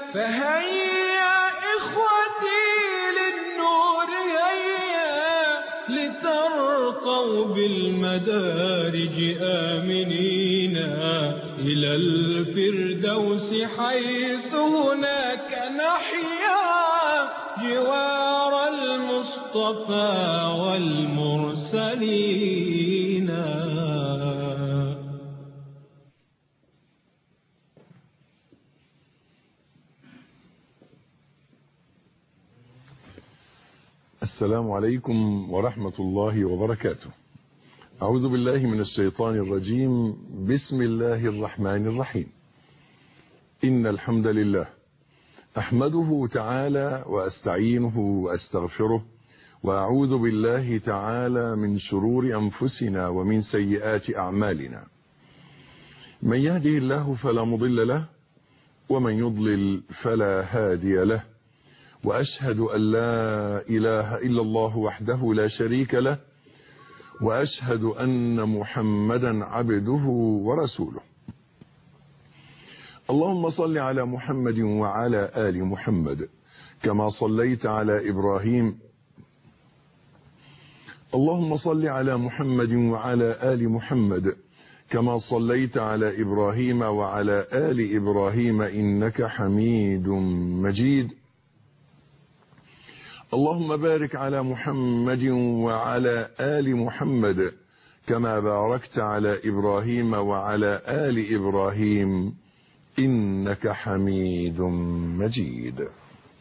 فهيا إخوتي للنور هيا لترقوا بالمدارج آمنين إلى الفردوس حيث هناك نحيا جوار المصطفى والمرسلين. السلام عليكم ورحمة الله وبركاته. أعوذ بالله من الشيطان الرجيم. بسم الله الرحمن الرحيم. إن الحمد لله أحمده تعالى وأستعينه وأستغفره، وأعوذ بالله تعالى من شرور أنفسنا ومن سيئات أعمالنا. من يهده الله فلا مضل له، ومن يضلل فلا هادي له، وأشهد أن لا إله إلا الله وحده لا شريك له، وأشهد أن محمدا عبده ورسوله. اللهم صل على محمد وعلى آل محمد كما صليت على إبراهيم. اللهم صل على محمد وعلى آل محمد كما صليت على إبراهيم وعلى آل إبراهيم إنك حميد مجيد. اللهم بارك على محمد وعلى آل محمد كما باركت على إبراهيم وعلى آل إبراهيم إنك حميد مجيد.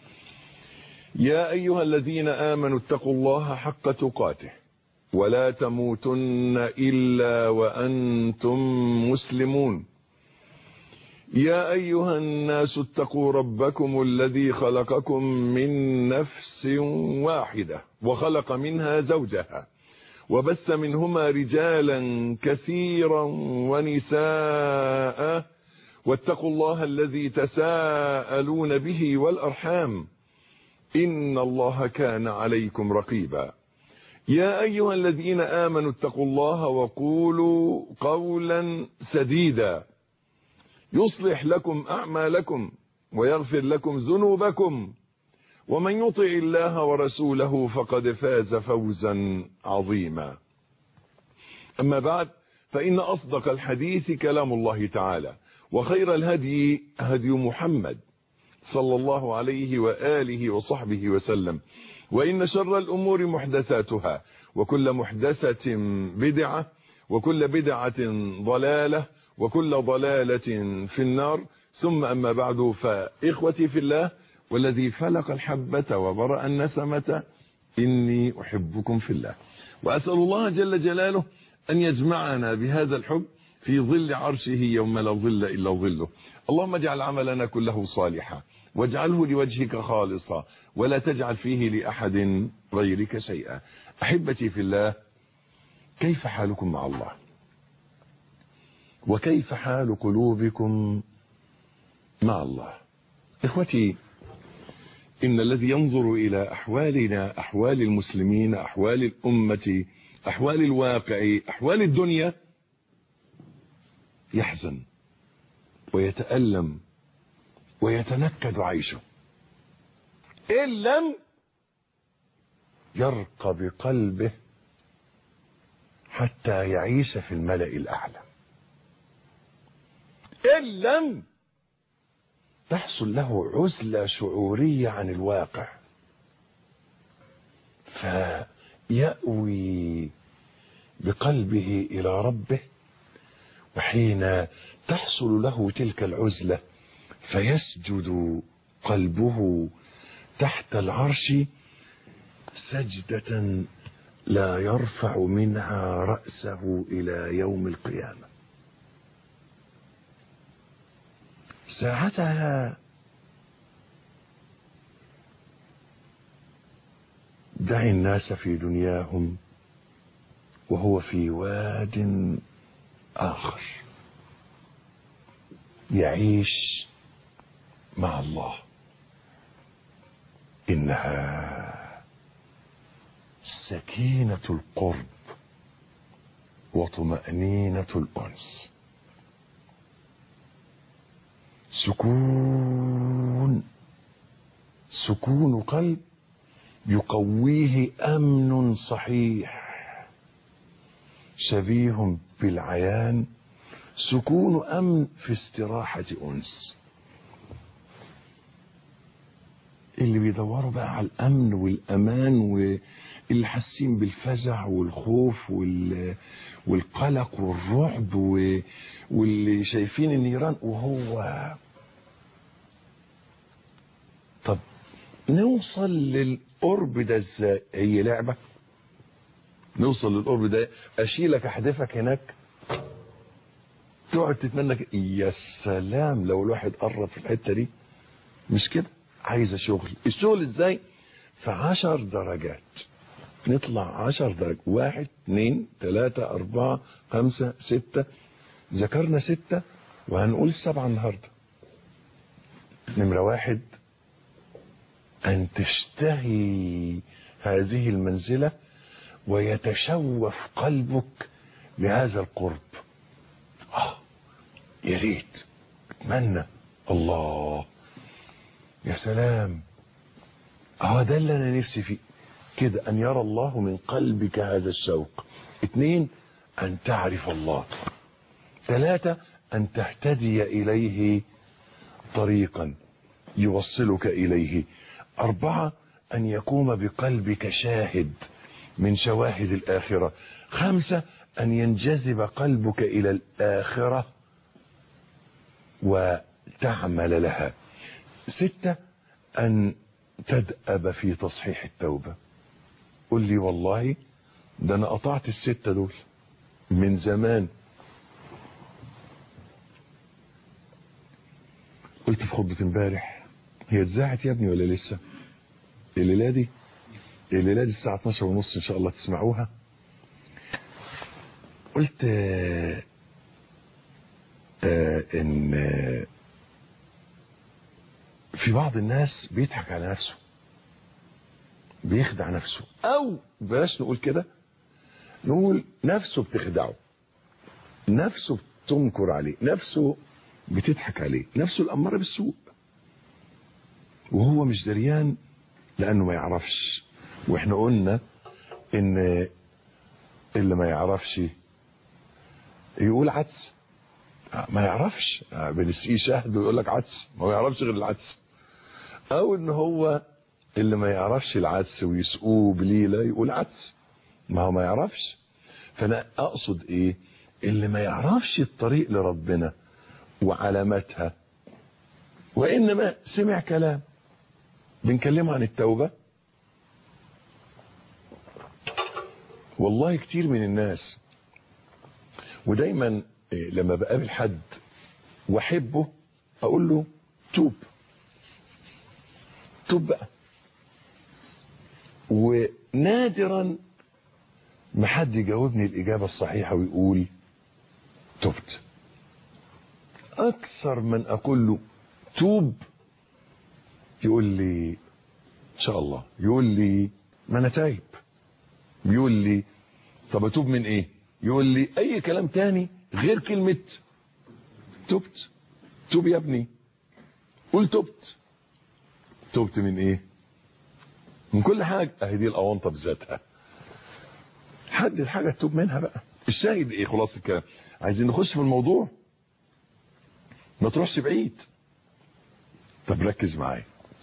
يا أيها الذين آمنوا اتقوا الله حق تقاته ولا تموتن إلا وأنتم مسلمون. يا أيها الناس اتقوا ربكم الذي خلقكم من نفس واحدة وخلق منها زوجها وبث منهما رجالا كثيرا ونساء، واتقوا الله الذي تساءلون به والأرحام إن الله كان عليكم رقيبا. يا أيها الذين آمنوا اتقوا الله وقولوا قولا سديدا يصلح لكم أعمالكم ويغفر لكم ذنوبكم، ومن يطع الله ورسوله فقد فاز فوزا عظيما. أما بعد، فإن أصدق الحديث كلام الله تعالى، وخير الهدي هدي محمد صلى الله عليه وآله وصحبه وسلم، وإن شر الأمور محدثاتها، وكل محدثة بدعة، وكل بدعة ضلالة، وكل ضلالة في النار. ثم أما بعد، فإخوتي في الله والذي فلق الحبة وبرأ النسمة إني أحبكم في الله، وأسأل الله جل جلاله أن يجمعنا بهذا الحب في ظل عرشه يوم لا ظل إلا ظله. اللهم اجعل عملنا كله صالحا، واجعله لوجهك خالصا، ولا تجعل فيه لأحد غيرك شيئا. أحبتي في الله، كيف حالكم مع الله؟ وكيف حال قلوبكم مع الله؟ إخوتي، إن الذي ينظر إلى أحوالنا، أحوال المسلمين، أحوال الأمة، أحوال الواقع، أحوال الدنيا، يحزن ويتألم ويتنكد عيشه إن لم يرق بقلبه حتى يعيش في الملأ الأعلى، إن لم تحصل له عزلة شعورية عن الواقع، فيأوي بقلبه إلى ربه. وحين تحصل له تلك العزلة فيسجد قلبه تحت العرش سجدة لا يرفع منها رأسه إلى يوم القيامة. ساعتها دع الناس في دنياهم وهو في واد آخر يعيش مع الله. إنها سكينة القرب وطمأنينة الأنس. سكون قلب يقويه أمن صحيح شبيه بالعيان، سكون أمن في استراحة أنس. اللي بيدوروا بقى على الأمن والأمان واللي حاسين بالفزع والخوف والقلق والرعب واللي شايفين النيران وهو. طب نوصل للقرب ده ازاي؟ هي لعبة؟ نوصل للقرب ده اشيلك احدفك هناك تقعد تتمنى يا سلام لو الواحد قرب في الحتة دي. مش كده، عايزة شغل. الشغل ازاي؟ في 10 درجات نطلع 10 درجات، 1 2 3 4 5 6. ذكرنا 6 وهنقول 7 النهاردة. نمرة 1 أن تشتهي هذه المنزلة ويتشوف قلبك لهذا القرب. يا ريت، اتمنى، الله يا سلام، ده اللي أنا نفسي فيه كده، أن يرى الله من قلبك هذا الشوق. 2 أن تعرف الله. 3 أن تهتدي إليه طريقا يوصلك إليه. 4 أن يقوم بقلبك شاهد من شواهد الآخرة. 5 أن ينجذب قلبك إلى الآخرة وتعمل لها. 6 أن تدأب في تصحيح التوبة. قل لي والله ده أنا قطعت 6 دول من زمان. قلت في خطبة امبارح، هي اتذاعت يا ابني ولا لسه؟ الليلة دي الساعة 12:30 ان شاء الله تسمعوها. قلت ان في بعض الناس بيضحك على نفسه، بيخدع نفسه، او بلاش نقول كده، نقول نفسه بتخدعه، نفسه بتنكر عليه، نفسه بتضحك عليه، نفسه الأمارة بالسوء وهو مش دريان لأنه ما يعرفش. واحنا قلنا ان اللي ما يعرفش يقول عدس، ما يعرفش، بنسقيه شهد ويقول لك عدس، ما يعرفش غير العدس. او ان هو اللي ما يعرفش العدس ويسقوه بليلة يقول عدس، ما هو ما يعرفش. فانا اقصد ايه؟ اللي ما يعرفش الطريق لربنا وعلاماتها، وانما سمع كلام بنكلمه عن التوبة. والله كتير من الناس، ودايما لما بقابل حد واحبه اقول له توب بقى، ونادرا ما حد يجاوبني الاجابة الصحيحة ويقول تبت. اكثر من اقول له توب يقول لي ان شاء الله، يقول لي ما انا تايب، يقول لي طب اتوب من ايه، يقول لي اي كلام تاني غير كلمة تبت. توب يا ابني، قول تبت من ايه؟ من كل حاجة. اهي دي الاونطة بذاتها، حدد حاجة تتوب منها بقى. الشاهد ايه؟ خلاص الكلام، عايزين نخش في الموضوع، ما تروحش بعيد. طب ركز معايا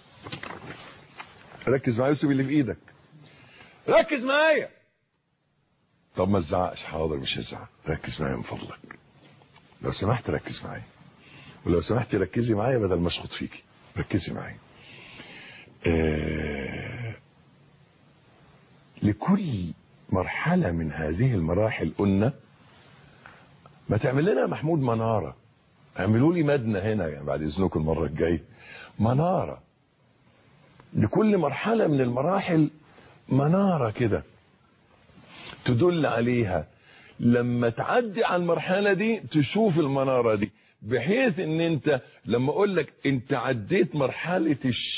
وسيب اللي في ايدك، ركز معايا. طب ما تزعقش، حاضر مش هزعق، ركز معايا من فضلك لو سمحت، ركز معايا، ولو سمحتي ركزي معايا بدل ما اشخط فيكي، ركزي معايا. لكل مرحلة من هذه المراحل قلنا ما تعمل لنا محمود منارة، اعملوا لي مدنة هنا يعني بعد اذنكم المرة الجاية، منارة لكل مرحلة من المراحل، منارة كده تدل عليها، لما تعدي على المرحلة دي تشوف المنارة دي، بحيث ان انت لما اقول لك انت عديت مرحلة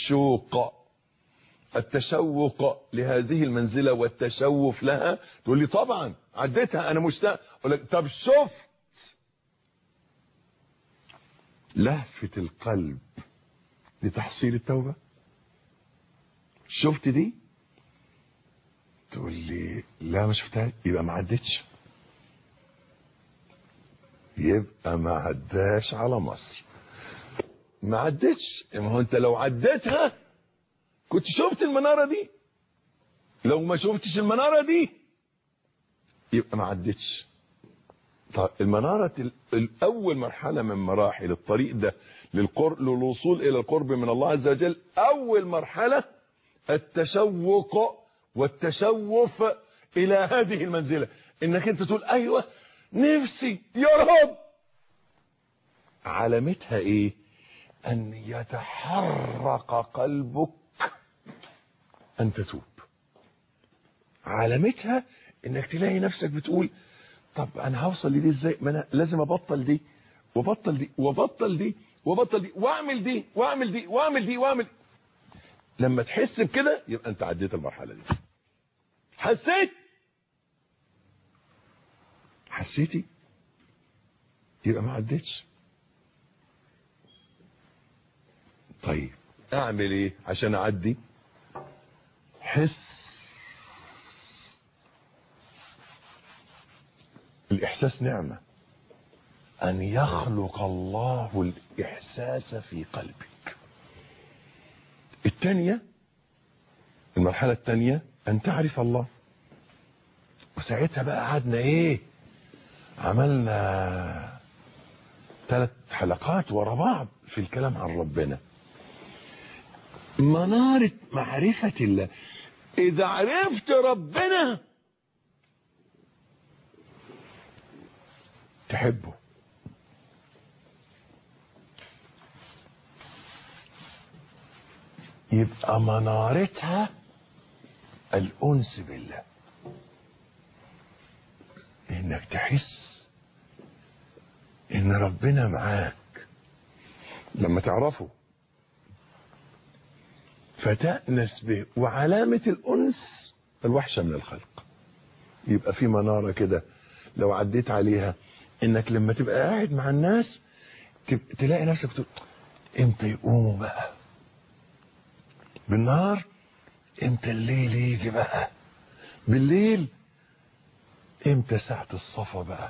التشوق لهذه المنزلة والتشوف لها، تقول لي طبعا عديتها انا مشتاق. اقول لك طب لهفة القلب لتحصيل التوبة. شفت دي؟ تقول لي لا ما شفتها، يبقى ما عدتش، يبقى ما عداش على مصر. ما عدتش. ما هو انت لو عدتها كنت شفت المنارة دي، لو ما شفتش المنارة دي يبقى ما عدتش. طيب المنارة الأول مرحلة من مراحل الطريق ده للوصول إلى القرب من الله عز وجل، أول مرحلة التشوق والتشوف إلى هذه المنزلة، إنك أنت تقول أيوة نفسي يا رب. علامتها إيه؟ أن يتحرك قلبك أن تتوب. علامتها إنك تلاقي نفسك بتقول طب أنا هوصل لدي إزاي؟ ما أنا لازم أبطل دي وبطل دي وبطل دي وبطل دي وأعمل دي وأعمل دي وأعمل دي وأعمل. لما تحس بكده يبقى أنت عديت المرحلة دي. حسيتي يبقى ما عدتش. طيب اعمل ايه عشان اعدي؟ حس. الاحساس نعمة، ان يخلق الله الاحساس في قلبك. الثانية، المرحلة الثانية ان تعرف الله. وساعتها بقى قعدنا ايه؟ عملنا 3 حلقات ورا بعض في الكلام عن ربنا. منارة معرفة الله. إذا عرفت ربنا تحبه. يبقى منارتها الأنس بالله، إنك تحس إن ربنا معاك. لما تعرفه فتأنس به. وعلامة الأنس الوحشة من الخلق. يبقى في منارة كده لو عديت عليها، إنك لما تبقى قاعد مع الناس تلاقي نفسك تقول إمتى يقوموا بقى بالنهار، إمتى الليل يجي بقى بالليل، إمتى ساعة الصفا بقى.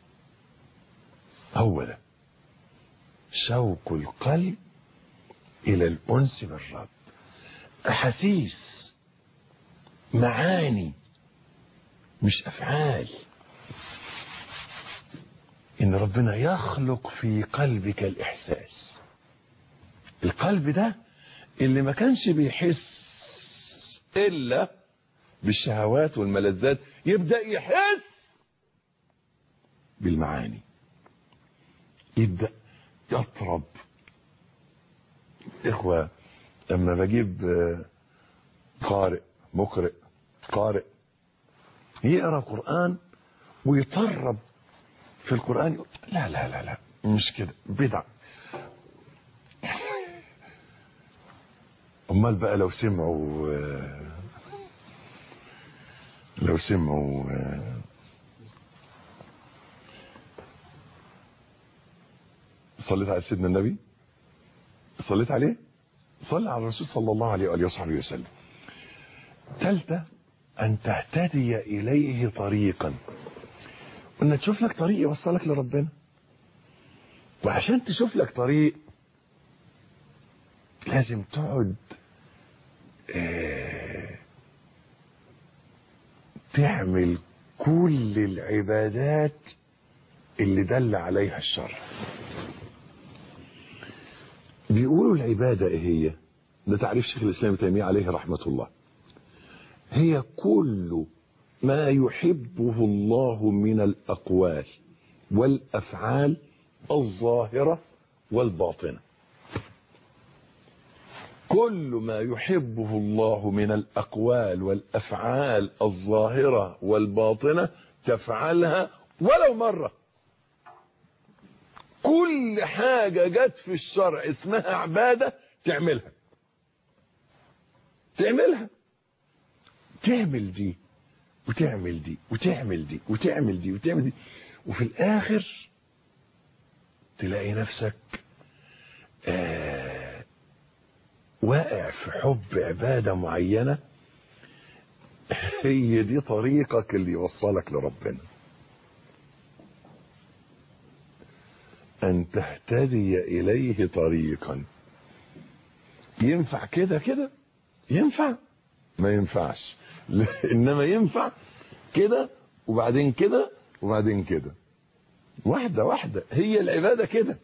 هو ده شوق القلب إلى الأنس بالرب. أحاسيس، معاني، مش أفعال. إن ربنا يخلق في قلبك الإحساس. القلب ده اللي ما كانش بيحس إلا بالشهوات والملذات يبدأ يحس بالمعاني، يبدأ يطرب. إخوة لما بجيب قارئ يقرأ قرآن ويطرب في القرآن، يقول لا لا لا لا مش كده، بدع. امال بقى لو سمعوا صليت على سيدنا النبي، صليت عليه، صلى على الرسول صلى الله عليه وآله وصحبه وسلم. 3 أن تهتدي إليه طريقا. قلنا تشوف لك طريق يوصلك لربنا. وعشان تشوف لك طريق لازم تقعد تعمل كل العبادات اللي دل عليها الشرع. بيقولوا العبادة ايه هي؟ ده تعريف شيخ الإسلام ابن تيمية عليه رحمة الله. هي كل ما يحبه الله من الأقوال والأفعال الظاهرة والباطنة. كل ما يحبه الله من الأقوال والأفعال الظاهرة والباطنة تفعلها ولو مرة. كل حاجة جت في الشرع اسمها عبادة تعملها. تعمل دي وتعمل دي وتعمل دي وتعمل دي وتعمل دي، وفي الآخر تلاقي نفسك واقع في حب عبادة معينة، هي دي طريقك اللي يوصلك لربنا. أن تهتدي إليه طريقا. ينفع كده كده؟ ينفع؟ ما ينفعش. إنما ينفع كده وبعدين كده وبعدين كده، واحدة واحدة. هي العبادة كده.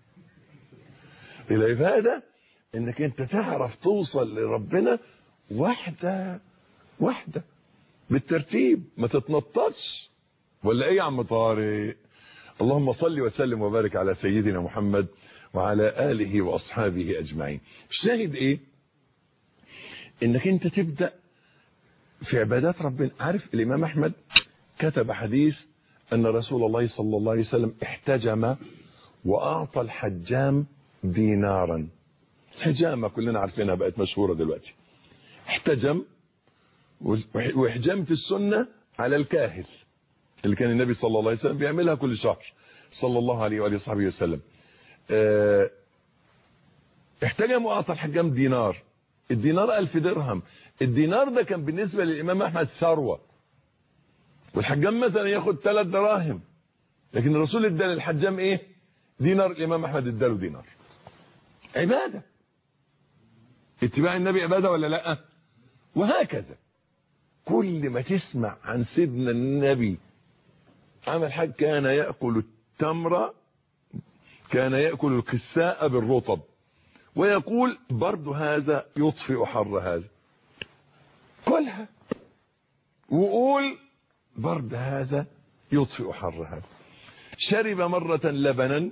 العبادة إنك أنت تعرف توصل لربنا واحدة واحدة بالترتيب، ما تتنططش. ولا إيه يا عم طارق؟ اللهم صل وسلم وبارك على سيدنا محمد وعلى آله وأصحابه أجمعين. الشاهد إيه؟ إنك أنت تبدأ في عبادات ربنا. عارف الإمام أحمد كتب حديث أن رسول الله صلى الله عليه وسلم احتجم وأعطى الحجام دينارا. الحجامة كلنا عارفينها، بقت مشهورة دلوقتي. احتجم، وحجامة السنة على الكاهل اللي كان النبي صلى الله عليه وسلم بيعملها كل شهر صلى الله عليه وآله وصحبه وسلم. احتجم وأعطى الحجام دينار. الدينار 1000 درهم. الدينار ده كان بالنسبة للإمام أحمد ثروة، والحجام مثلا ياخد 3 دراهم، لكن الرسول ادى للحجام ايه؟ دينار. الإمام أحمد اداله دينار. عبادة. اتباع النبي عبادة ولا لا؟ وهكذا كل ما تسمع عن سيدنا النبي عمل حاجة، كان يأكل التمر، كان يأكل القساء بالرطب، ويقول برد هذا يطفئ حر هذا، كلها وقول برد هذا يطفئ حر هذا. شرب مرة لبنا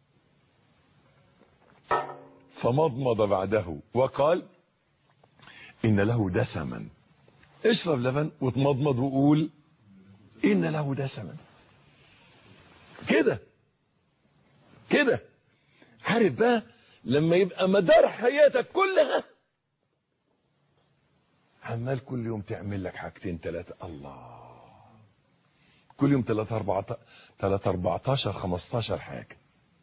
فمضمض بعده وقال إن له دسما. اشرب لبن وتمضمض وقول إن له دسما. كده كده. عارف بقى لما يبقى مدار حياتك كلها عمال كل يوم تعمل لك حاجتين 3، الله، كل يوم 3 14 15 حاجة،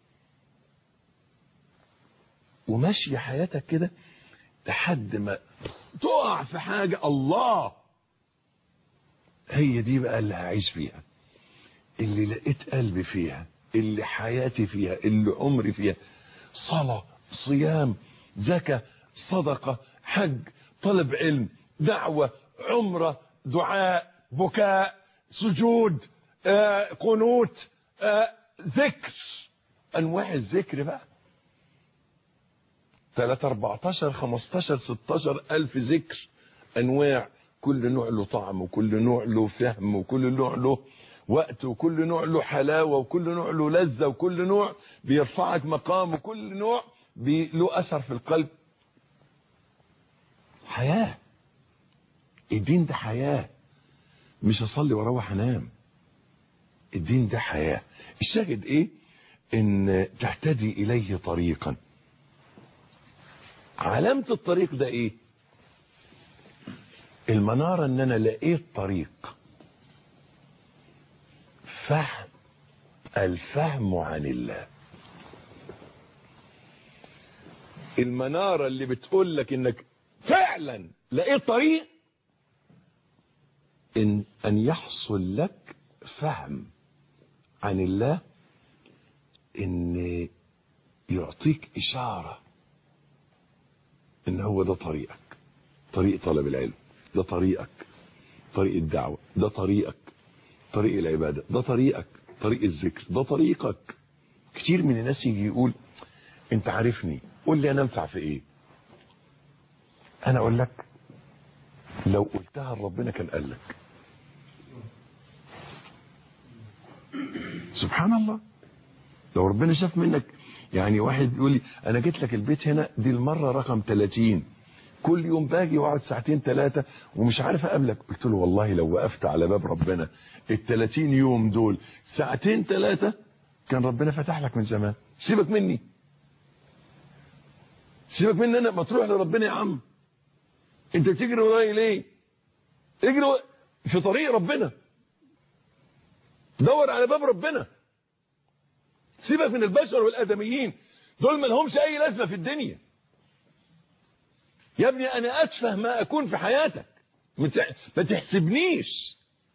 وماشي حياتك كده لحد ما تقع في حاجة، الله، هي دي بقى اللي هعيش فيها، اللي لقيت قلبي فيها، اللي حياتي فيها، اللي عمري فيها. صلاة، صيام، زكاة، صدقة، حج، طلب علم، دعوة، عمرة، دعاء، بكاء، سجود، قنوت، ذكر، انواع الذكر بقى 3 14 15 16 ألف ذكر، انواع، كل نوع له طعم، وكل نوع له فهم، وكل نوع له وقت، وكل نوع له حلاوة، وكل نوع له لذة، وكل نوع بيرفعك مقام، وكل نوع له أثر في القلب. حياة. الدين ده حياة، مش أصلي واروح أنام. الدين ده حياة. الشاهد إيه؟ إن تهتدي إليه طريقا. علامة الطريق ده إيه؟ المنارة إن أنا لقيت طريق. فهم، الفهم عن الله. المنارة اللي بتقول لك انك فعلا لقيت طريق، ان يحصل لك فهم عن الله، ان يعطيك اشارة ان هو ده طريقك، طريق طلب العلم، ده طريقك، طريق الدعوة، ده طريقك، طريق العبادة، ده طريقك، طريق الذكر، ده طريقك. كتير من الناس يجي يقول انت عارفني، قول لي انا انفع في ايه. انا اقول لك لو قلتها لربنا كان قال لك. سبحان الله. لو ربنا شاف منك، يعني واحد يقول لي انا جيت لك البيت هنا دي المرة رقم 30، كل يوم باجي واقعد 2 3 ومش عارف اقابلك. قلت له والله لو وقفت على باب ربنا ال30 يوم دول 2 3 كان ربنا فتح لك من زمان. سيبك مني، سيبك مني انا، ما تروح لربنا يا عم. انت بتجري ورايا ليه؟ اجري في طريق ربنا، دور على باب ربنا. سيبك من البشر والادميين. دول ما لهمش اي لازمه في الدنيا. يا ابني انا اتفه ما اكون في حياتك، ما تحسبنيش.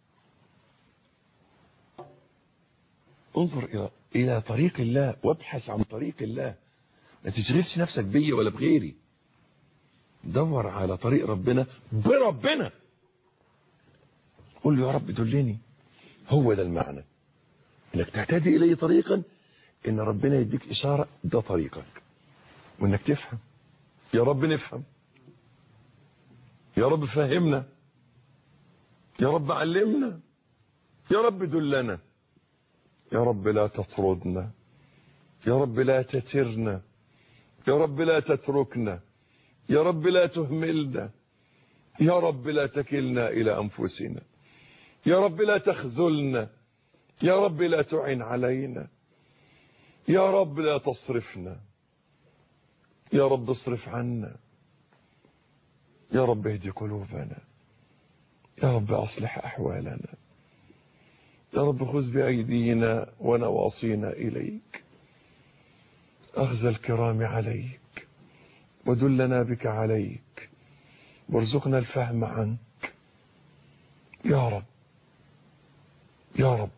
انظر الى طريق الله وابحث عن طريق الله، ما تشغلش نفسك بيا ولا بغيري. دور على طريق ربنا بربنا، قول له يا رب دلني. هو ده المعنى، انك تهتدي اليه طريقا ان ربنا يديك اشاره ده طريقك، وانك تفهم. يا رب نفهم، يا رب فهمنا، يا رب علمنا، يا رب دلنا، يا رب لا تطردنا، يا رب لا تترنا، يا رب لا تتركنا، يا رب لا تهملنا، يا رب لا تكلنا إلى أنفسنا، يا رب لا تخذلنا، يا رب لا تعن علينا، يا رب لا تصرفنا، يا رب اصرف عنا، يا رب اهدي قلوبنا، يا رب أصلح أحوالنا، يا رب خذ بأيدينا ونواصينا إليك، أخذ الكرام عليك، ودلنا بك عليك، وارزقنا الفهم عنك يا رب يا رب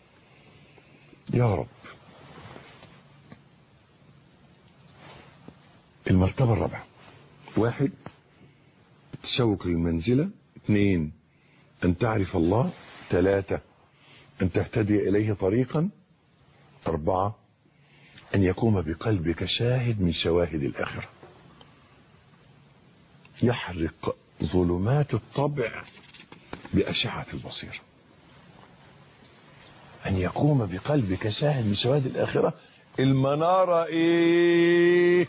يا رب. المرتبة الرابعة: 1 التشوق للمنزلة، 2 أن تعرف الله، 3 أن تهتدي إليه طريقا، 4 أن يقوم بقلبك شاهد من شواهد الآخرة يحرق ظلمات الطبع بأشعة البصيرة. أن يقوم بقلبك شاهد من شواهد الآخرة. المنارة إيه؟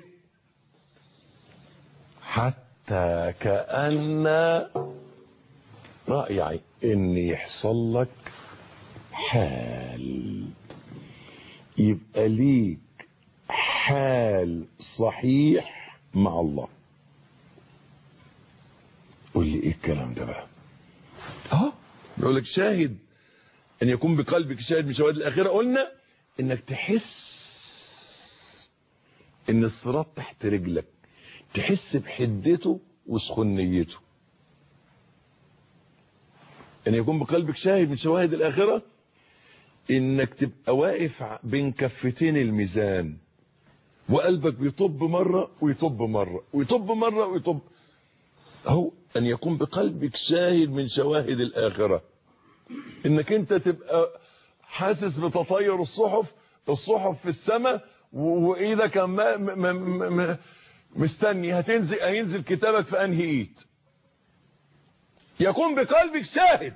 حتى كأن رأي إن يحصل لك حال، يبقى ليك حال صحيح مع الله. قول لي ايه الكلام ده بقى؟ بيقول لك شاهد، ان يكون بقلبك شاهد من شواهد الاخره. قلنا انك تحس ان الصراط تحت رجلك، تحس بحدته وسخنيته. ان يكون بقلبك شاهد من شواهد الاخره، انك تبقى واقف بين كفتين الميزان، وقلبك بيطب مره ويطب مره ويطب مره ويطب. هو ان يكون بقلبك شاهد من شواهد الاخره، انك انت تبقى حاسس بتطير الصحف في السماء، وايدك مستني هينزل كتابك في انهي ايد. يكون بقلبك شاهد.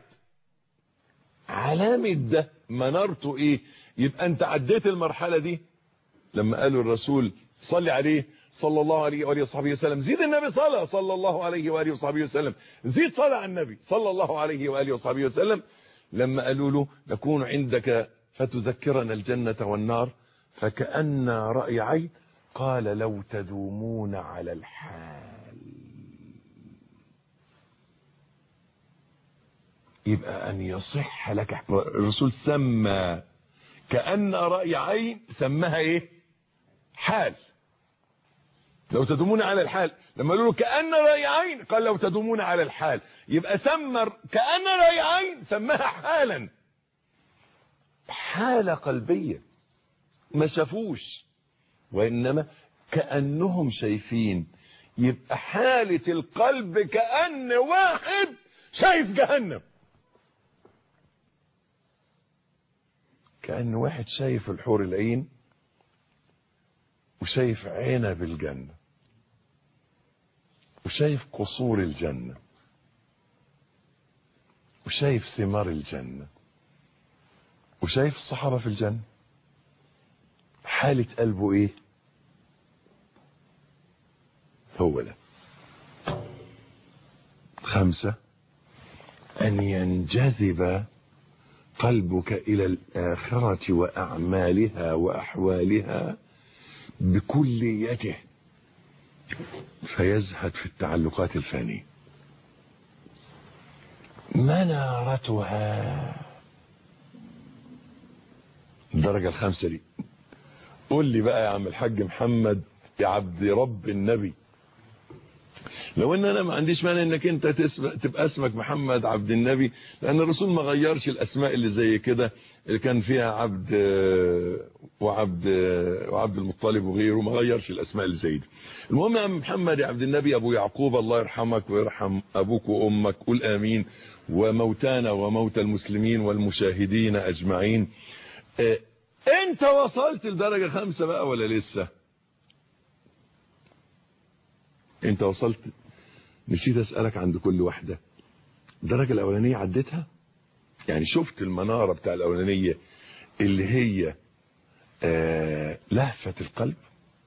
علامة ده منارته ايه؟ يبقى انت عديت المرحلة دي. لما قالوا الرسول صلي عليه صلى الله عليه وآله وصحبه وسلم، زيد النبي صلى الله عليه وآله وصحبه وسلم، زيد صلاة على النبي صلى الله عليه وآله وصحبه وسلم. لما قالوا له نكون عندك فتذكرنا الجنة والنار فكأن رأي عين، قال لو تدومون على الحال. يبقى أن يصح لك. الرسول سمى كأن رأي عين، سماها ايه؟ حال. لو تدومون على الحال. لما قالوا له كأن رأي عين، قال لو تدومون على الحال. يبقى سمى كأن رأي عين، سماها حالا، حالة قلبية ما شافوش وإنما كأنهم شايفين. يبقى حالة القلب كأن واحد شايف جهنم، كأن واحد شايف الحور العين وشايف عنب الجنة وشايف قصور الجنة وشايف ثمار الجنة وشايف الصحابة في الجنة. حالة قلبه ايه؟ هو ده. 5 أن ينجذب قلبك إلى الآخرة وأعمالها وأحوالها بكليته فيزهد في التعلقات الفانية. منارتها الدرجة 5 دي. قول لي بقى يا عم الحاج محمد يا عبد رب النبي، لو ان انا ما عنديش مانع انك انت تبقى اسمك محمد عبد النبي، لان الرسول ما غيرش الاسماء اللي زي كده اللي كان فيها عبد وعبد المطلب وغيره، ما غيرش الاسماء اللي زي دي. المهم يا عم محمد يا عبد النبي ابو يعقوب، الله يرحمك ويرحم ابوك وامك، قول امين، وموتانا وموتى المسلمين والمشاهدين اجمعين. انت وصلت لدرجة 5 بقى ولا لسه؟ انت وصلت؟ نسيت اسألك عند كل واحدة، الدرجة الاولانية عدتها؟ يعني شفت المنارة بتاع الاولانية اللي هي لهفة القلب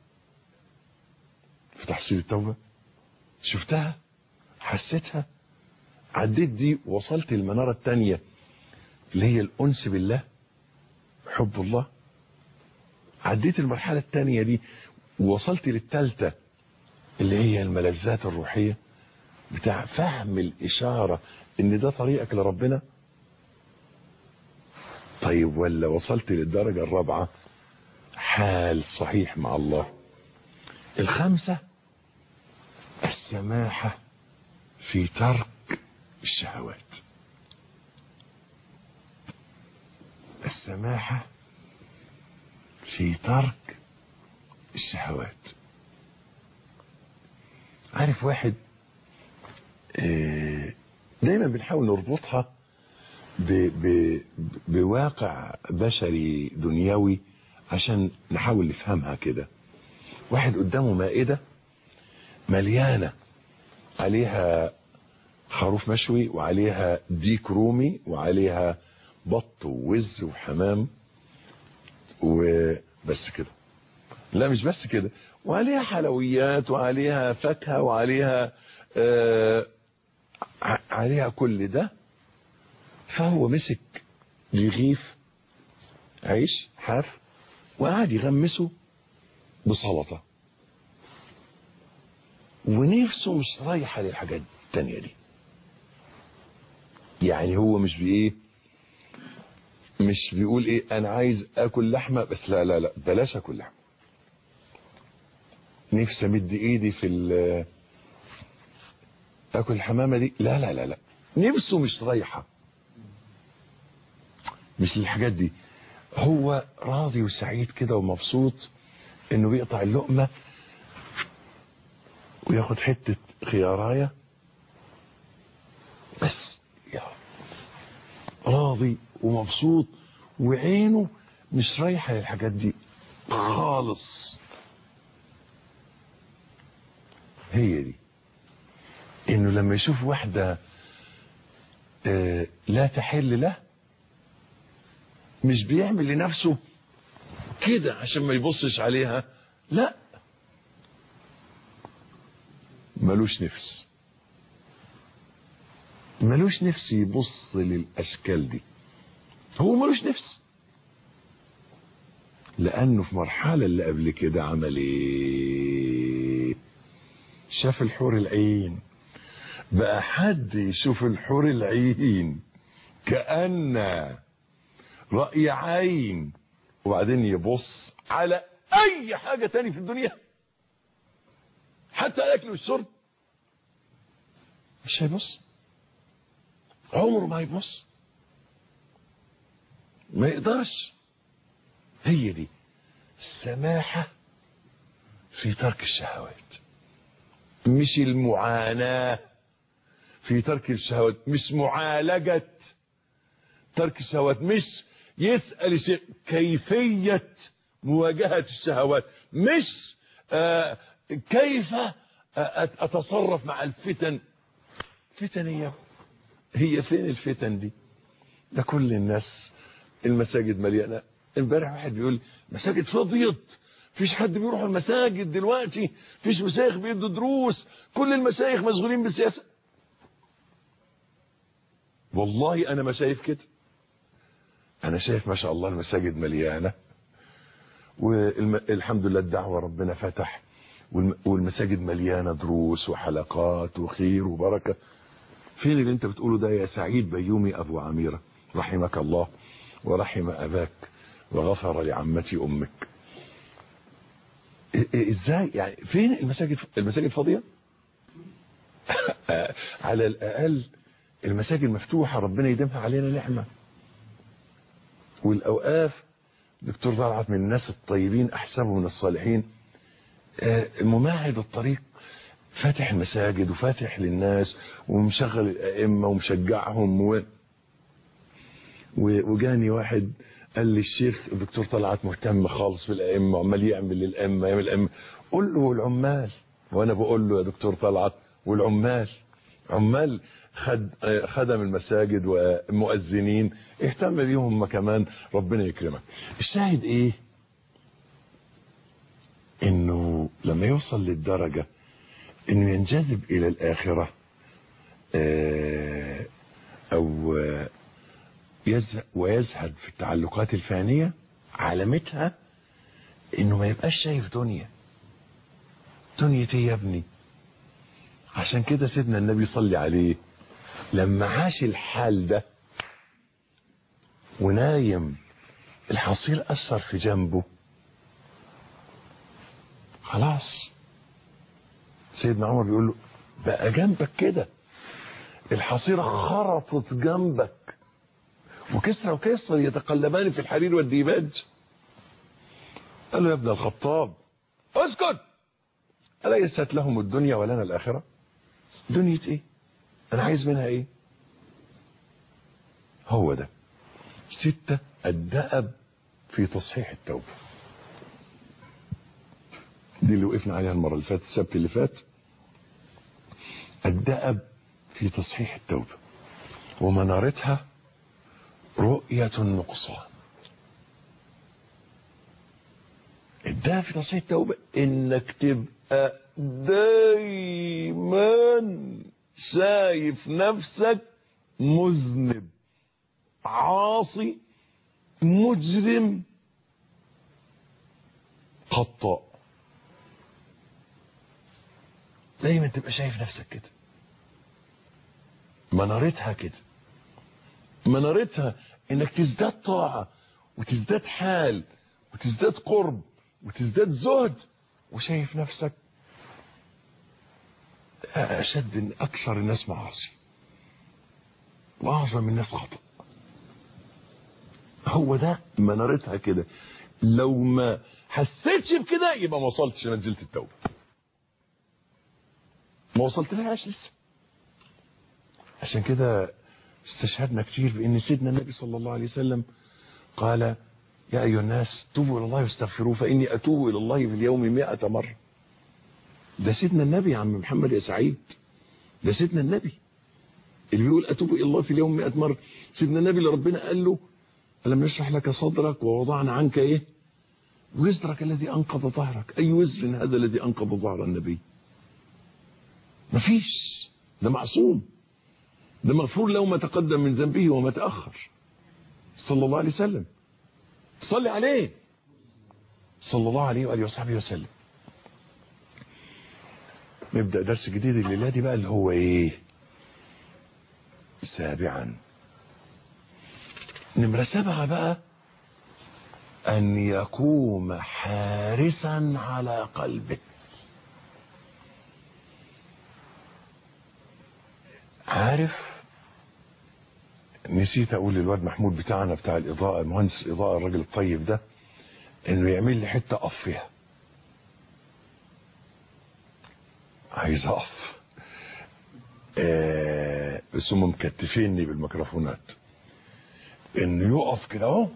في تحصيل التوبة؟ شفتها؟ حسيتها؟ عديت دي، وصلت المنارة التانية اللي هي الأنس بالله، حب الله. عديت المرحلة التانية دي ووصلت للتالتة اللي هي الملذات الروحية بتاع فهم الإشارة إن ده طريقك لربنا. طيب ولا وصلت للدرجة الرابعة، حال صحيح مع الله؟ 5 السماحة في ترك الشهوات. السماحة في ترك الشهوات. عارف واحد دايما بنحاول نربطها بواقع بشري دنيوي عشان نحاول نفهمها كده. واحد قدامه مائدة مليانة، عليها خروف مشوي وعليها ديك رومي وعليها بط ووز وحمام وبس كده. لا مش بس كده، وعليها حلويات وعليها فاكهة وعليها عليها كل ده. فهو مسك رغيف عيش حاف وقعد يغمسه بسلطة، ونفسه مش رايحة للحاجات التانية دي. يعني هو مش مش بيقول ايه انا عايز اكل لحمة بس، لا لا لا بلاش اكل لحمة، نفسي امد ايدي في اكل الحمامة دي، لا لا لا لا، نفسه مش رايحة، مش للحاجات دي. هو راضي وسعيد كده ومبسوط انه بيقطع اللقمة وياخد حتة خياراية بس، يا راضي ومبسوط وعينه مش رايحة للحاجات دي خالص. هي دي انه لما يشوف واحدة لا تحل له، مش بيعمل لنفسه كده عشان ما يبصش عليها، لا، ملوش نفس يبص للأشكال دي، هو ملوش نفس، لأنه في مرحلة اللي قبل كده عمل ايه؟ شاف الحور العين. بقى حد يشوف الحور العين كأن رأي عين وبعدين يبص على أي حاجة تاني في الدنيا، حتى الأكل والشرب مش هيبص، عمره ما هيبص، ما يقدرش. هي دي السماحة في ترك الشهوات، مش المعاناة في ترك الشهوات، مش معالجة ترك الشهوات، مش يسأل شيء كيفية مواجهة الشهوات، مش كيف أتصرف مع الفتن. فتن هي فين الفتن دي؟ ده كل الناس المساجد مليانة. امبارح واحد بيقول مساجد فضيت، فيش حد بيروح المساجد دلوقتي، فيش مشايخ بيدوا دروس، كل المشايخ مشغولين بالسياسة. والله انا ما شايف كده، انا شايف ما شاء الله المساجد مليانة والحمد لله الدعوة ربنا فتح والمساجد مليانة دروس وحلقات وخير وبركة. فين اللي انت بتقوله ده يا سعيد بيومي ابو عميرة؟ رحمك الله ورحم اباك وغفر لعمتي امك. ازاي يعني؟ فين المساجد فاضيه؟ على الاقل المساجد مفتوحه، ربنا يديمها علينا نعمه. والاوقاف، دكتور طلعت من الناس الطيبين احسبه من الصالحين، ممهد الطريق، فاتح المساجد وفاتح للناس ومشغل الائمه ومشجعهم. وجاني واحد قال لي الشيخ الدكتور طلعت مهتم خالص بالائمه وعمال يعمل للائمه يعمل الائمه. قول له والعمال. وانا بقول له يا دكتور طلعت والعمال، عمال خدم المساجد ومؤذنين، اهتم بيهم هم كمان، ربنا يكرمك. الشاهد ايه؟ انه لما يوصل للدرجه انه ينجذب الى الاخره، او ويزهد في التعلقات الفانيه، علامتها انه ما يبقاش شايف دنيا ايه يا ابني. عشان كده سيدنا النبي صلى عليه لما عاش الحال ده ونايم الحصير اثر في جنبه، خلاص سيدنا عمر بيقول له بقى جنبك كده، الحصيرة خرطت جنبك، وكسرى وكسر يتقلبان في الحرير والديباج. قال له يا ابن الخطاب اسكت، أليست لهم الدنيا ولنا الآخرة؟ دنيا ايه؟ انا عايز منها ايه؟ هو ده 6 الدأب في تصحيح التوبة. دي اللي وقفنا عليها المرة اللي فاتت، السبت اللي فات. الدأب في تصحيح التوبة، ومنارتها رؤية النقصان. الدأب في تصحيح التوبة انك تبقى دايما شايف نفسك مذنب، عاصي، مجرم، خطاء. دايما تبقى شايف نفسك كده. منارتها كده، منارتها انك تزداد طاعة وتزداد حال وتزداد قرب وتزداد زهد، وشايف نفسك اشد اكثر الناس معاصي واعظم الناس خطأ. هو ده منارتها كده. لو ما حسيتش بكده يبقى ما وصلتش لمنزلة التوبة، ما وصلت لهاش لسه. عشان كده استشهدنا كتير بان سيدنا النبي صلى الله عليه وسلم قال يا ايها الناس توبوا الى الله واستغفروه فاني اتوب الى الله في اليوم 100 مرة. ده سيدنا النبي يا عم محمد يا سعيد، ده سيدنا النبي اللي بيقول اتوب الى الله في اليوم 100 مرة. سيدنا النبي اللي ربنا قال له ألم نشرح لك صدرك ووضعنا عنك ايه وزرك الذي انقض ظهرك. اي وزر هذا الذي انقض ظهر النبي؟ مفيش. ده معصوم، ده مغفور له ما تقدم من ذنبه وما تأخر، صلى الله عليه وسلم. صلي عليه صلى الله عليه وآله وصحبه وسلم. نبدأ درس جديد الليلة دي بقى، اللي هو ايه؟ 7. نمرة 7 بقى، أن يقوم حارسا على قلبه. عارف، نسيت أقول للواد محمود بتاعنا بتاع الإضاءة، المهندس الإضاءة الراجل الطيب ده، إنه يعمل لي حتة أقف فيها. عايز أقف، بس هم مكتفيني بالميكروفونات، إنه يقف كده أهو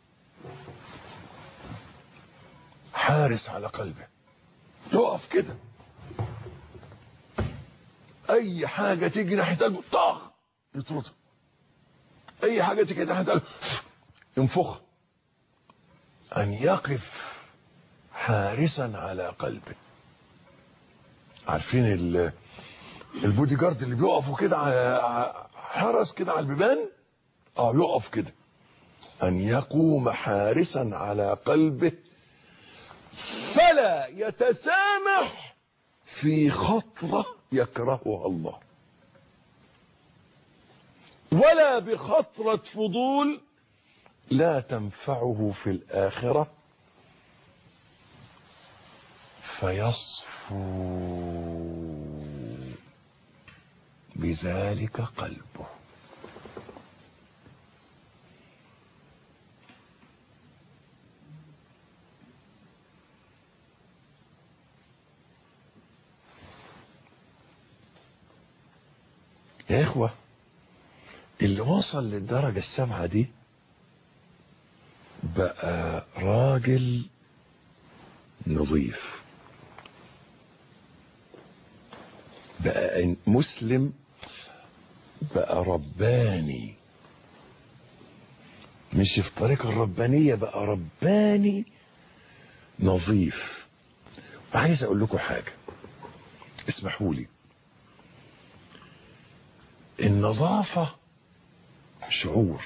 حارس على قلبه، يقف كده، اي حاجة تيجي ناحية قلبه طاغ يطردها، اي حاجة تيجي ناحية قلبه ينفخها. ان يقف حارسا على قلبه. عارفين البودي جارد اللي بيقفوا كده على حرس كده على البيبان؟ يقف كده. ان يقوم حارسا على قلبه فلا يتسامح في خطرة يكرهها الله، ولا بخطرة فضول لا تنفعه في الآخرة، فيصفو بذلك قلبه. يا إخوة، اللي وصل للدرجة السبعة دي بقى راجل نظيف، بقى مسلم، بقى رباني، مش في طريق الربانية، بقى رباني نظيف. وعايز اقول لكم حاجة، اسمحوا لي. النظافة شعور،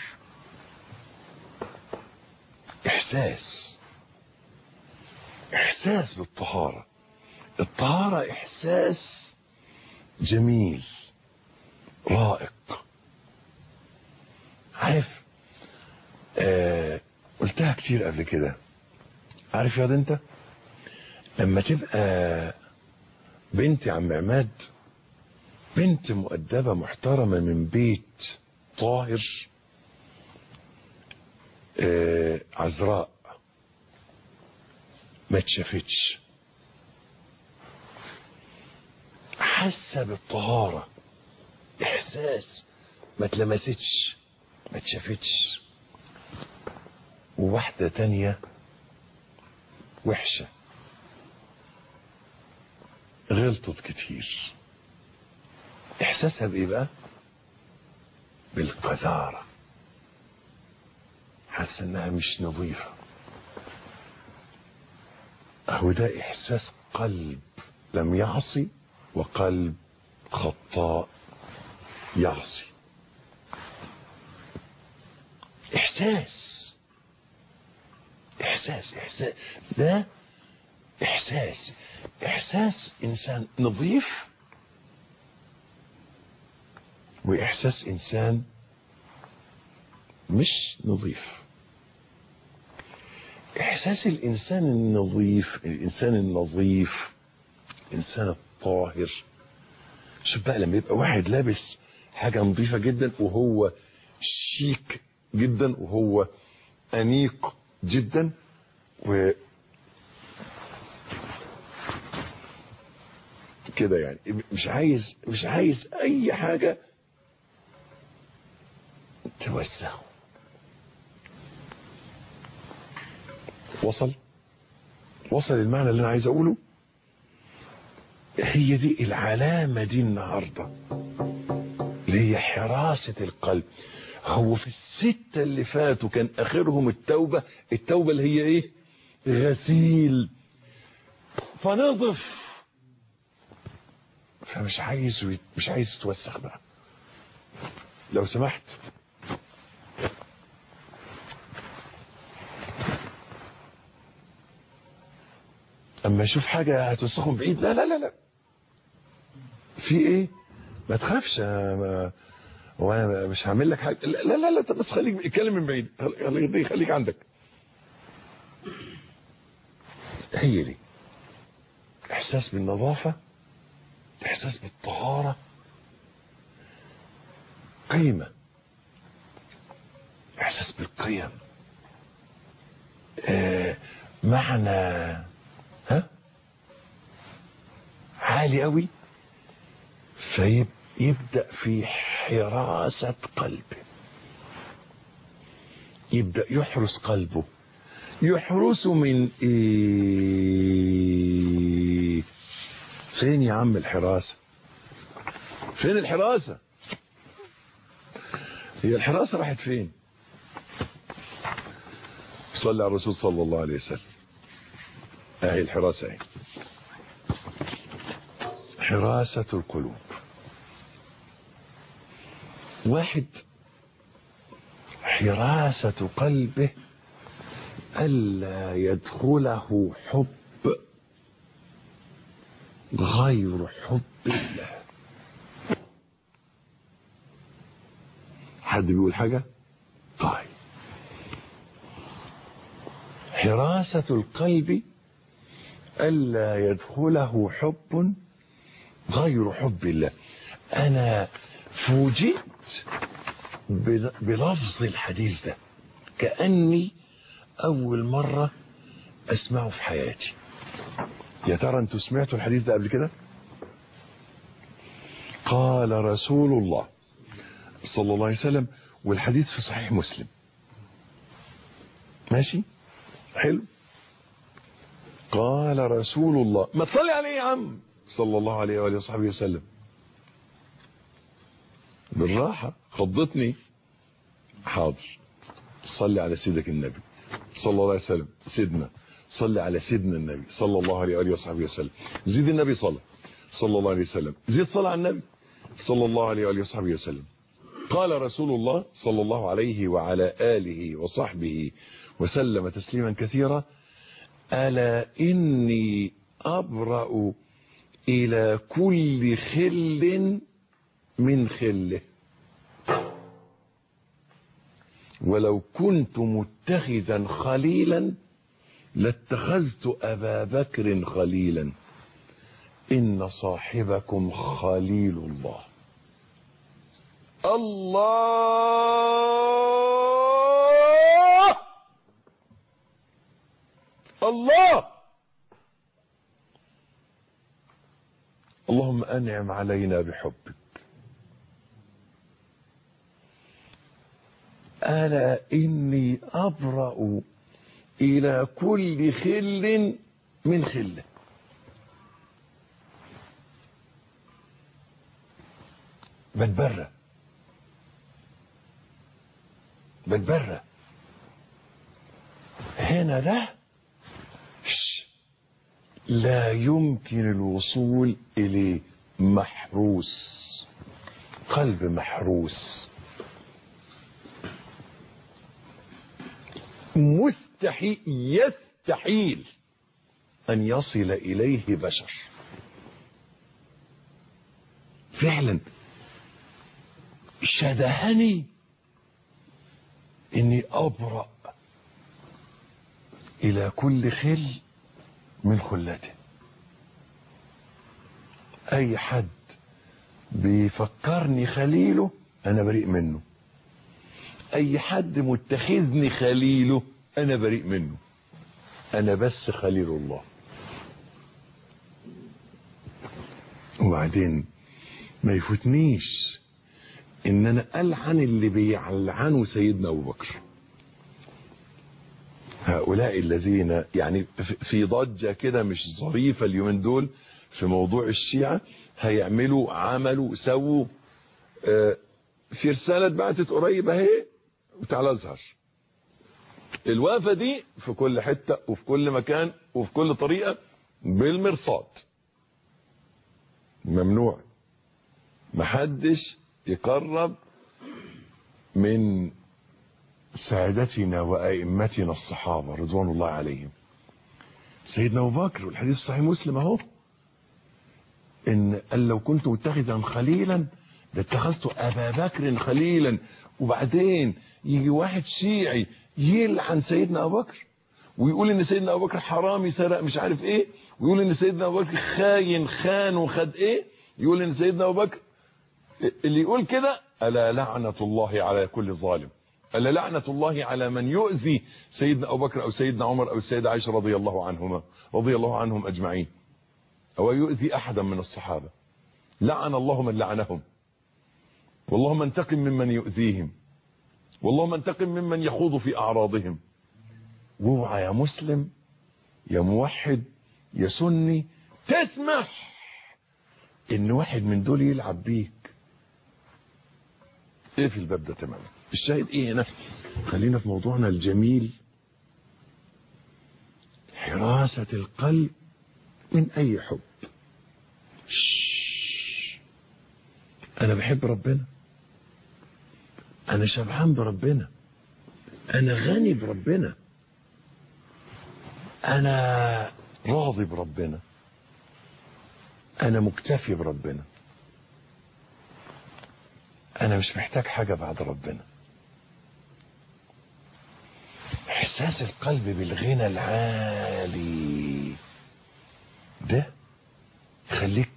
احساس بالطهارة. الطهارة احساس جميل رائق. عارف، قلتها كتير قبل كده. عارف يا ده، انت لما تبقى بنت عم عماد، بنت مؤدبة محترمة من بيت طاهر، عذراء ما تشافتش، حاسة بالطهارة، احساس ما تلمستش ما تشافتش. وواحدة تانية وحشة غلطت كتير، احساسها بايه بقى؟ بالقذارة، حاسة انها مش نظيفة. اهو ده احساس قلب لم يعصي وقلب خطاء يعصي. احساس ده احساس انسان نظيف، واحساس انسان مش نظيف. احساس الانسان النظيف، الانسان النظيف، الانسان الطاهر. شوف بقى لما يبقى واحد لابس حاجة نظيفة جدا، وهو شيك جدا، وهو انيق جدا، و كده يعني مش عايز اي حاجة توسخه. وصل المعنى اللي انا عايز اقوله. هي دي العلامة دي النهاردة، اللي هي حراسة القلب. هو في الستة اللي فاتوا كان اخرهم التوبة اللي هي ايه؟ غسيل، فنظف، فمش عايز يتوسخ بقى. لو سمحت، اما اشوف حاجة هتوسخهم بعيد، لا لا لا لا، في ايه؟ ما تخافش، وانا مش هعمل لك حاجة، لا لا لا، بس خليك اتكلم من بعيد، خليك عندك. هي دي احساس بالنظافة، احساس بالطهارة، قيمة، احساس بالقيم، معنى عالي قوي. فيبدأ في حراسة قلبه، يبدأ يحرس قلبه. يحرسه من ايه؟ فين يا عم الحراسة؟ فين الحراسة؟ هي الحراسة راحت فين؟ صلى على الرسول صلى الله عليه وسلم. اهي الحراسة اهي، حراسة القلوب. واحد حراسة قلبه ألا يدخله حب غير حب الله. حد بيقول حاجة؟ طيب، حراسة القلب ألا يدخله حب غير حب الله. أنا فوجئت بلفظ الحديث ده كأني أول مرة أسمعه في حياتي. يا ترى أنتوا سمعتوا الحديث ده قبل كده؟ قال رسول الله صلى الله عليه وسلم، والحديث في صحيح مسلم. ماشي حلو. قال رسول الله، ما تصلي عليه يا عم صلى الله عليه وآله وصحبه وسلم. بالراحة، خضتني. حاضر، صلي على سيدك النبي صلى الله عليه وسلم. سيدنا، صلي على سيدنا النبي صلى الله عليه وآله وصحبه وسلم. زيد النبي صلى الله عليه وسلم. زيد صلى على النبي صلى الله عليه وآله وصحبه وسلم. قال رسول الله صلى الله عليه وعلى آله وصحبه وسلم تسليما كثيرا: ألا إني أبرأ إلى كل خل من خله، ولو كنت متخذا خليلا لاتخذت أبا بكر خليلا، إن صاحبكم خليل الله. الله الله. اللهم أنعم علينا بحبك. ألا إني أبرأ إلى كل خل من خله. بتبرى هنا ده لا يمكن الوصول إليه. محروس، قلب محروس، يستحيل أن يصل إليه بشر. فعلا شدهني إني أبرأ إلى كل خل من خلته. أي حد بيفكرني خليله أنا بريء منه. أي حد متخذني خليله أنا بريء منه. أنا بس خليل الله. وبعدين ما يفوتنيش إن أنا ألعن اللي بيلعنوا سيدنا أبو بكر. هؤلاء الذين يعني في ضجة كده مش ظريفة اليومين دول في موضوع الشيعة، هيعملوا عملوا سووا. في رسالة بعتت قريب اهي وتعالى أزهر. الوقفة دي في كل حتة وفي كل مكان وفي كل طريقة بالمرصاد. ممنوع محدش يقرب من سادتنا وأئمتنا الصحابة رضوان الله عليهم. سيدنا أبو بكر، والحديث صحيح مسلم اهو، إن قال لو كنت متخذا خليلا لاتخذت أبا بكر خليلا. وبعدين يجي واحد شيعي يلعن سيدنا أبو بكر ويقول إن سيدنا أبو بكر حرامي سرق مش عارف إيه، ويقول إن سيدنا أبو بكر خاين خان وخد إيه، يقول إن سيدنا أبو بكر. اللي يقول كده ألا لعنة الله على كل ظالم، ألا لعنة الله على من يؤذي سيدنا أبو بكر أو سيدنا عمر أو السيدة عائشة رضي الله عنهم أجمعين، أو يؤذي أحدا من الصحابة. لعن الله من لعنهم، واللهم انتقم ممن يؤذيهم، واللهم انتقم ممن يخوض في أعراضهم. واوعى يا مسلم يا موحد يا سني تسمح إن واحد من دول يلعب بيك. ايه في الباب ده تماما. الشاهد ايه هنا؟ خلينا في موضوعنا الجميل، حراسة القلب من اي حب. انا بحب ربنا، انا شبعان بربنا، انا غني بربنا، انا راضي بربنا، انا مكتفي بربنا، انا مش محتاج حاجة بعد ربنا. احساس القلب بالغنى العالي ده يخليك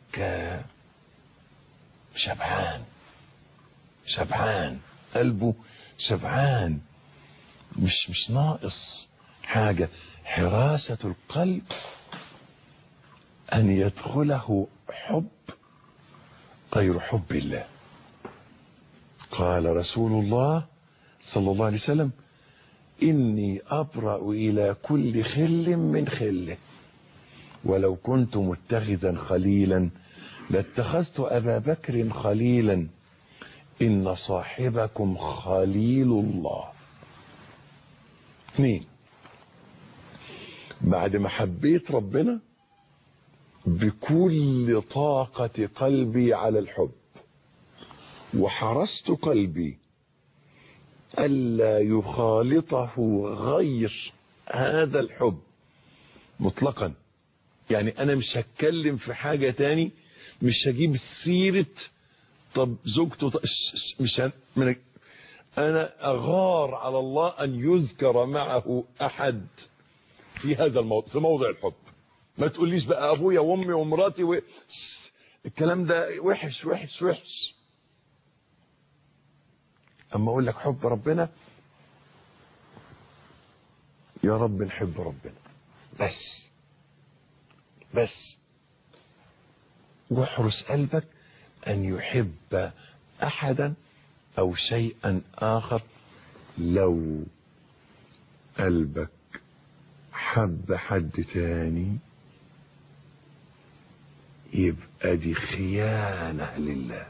شبعان قلبه شبعان، مش ناقص حاجة. حراسة القلب أن يدخله حب غير حب الله. قال رسول الله صلى الله عليه وسلم: إني أبرأ إلى كل خل من خله، ولو كنت متخذا خليلا لاتخذت أبا بكر خليلا، إن صاحبكم خليل الله. 2، بعد ما حبيت ربنا بكل طاقة قلبي على الحب، وحرصت قلبي ألا يخالطه غير هذا الحب مطلقا، يعني أنا مش هتكلم في حاجة تاني، مش هجيب سيرة طب زوجته مش أنا أغار على الله أن يذكر معه أحد في هذا الموضوع، في موضع الحب. ما تقوليش بقى أبويا وأمي ومراتي الكلام ده وحش وحش وحش. أما أقول لك حب ربنا، يا رب نحب ربنا بس واحرس قلبك أن يحب أحدا أو شيئا آخر. لو قلبك حب حد تاني يبقى دي خيانة لله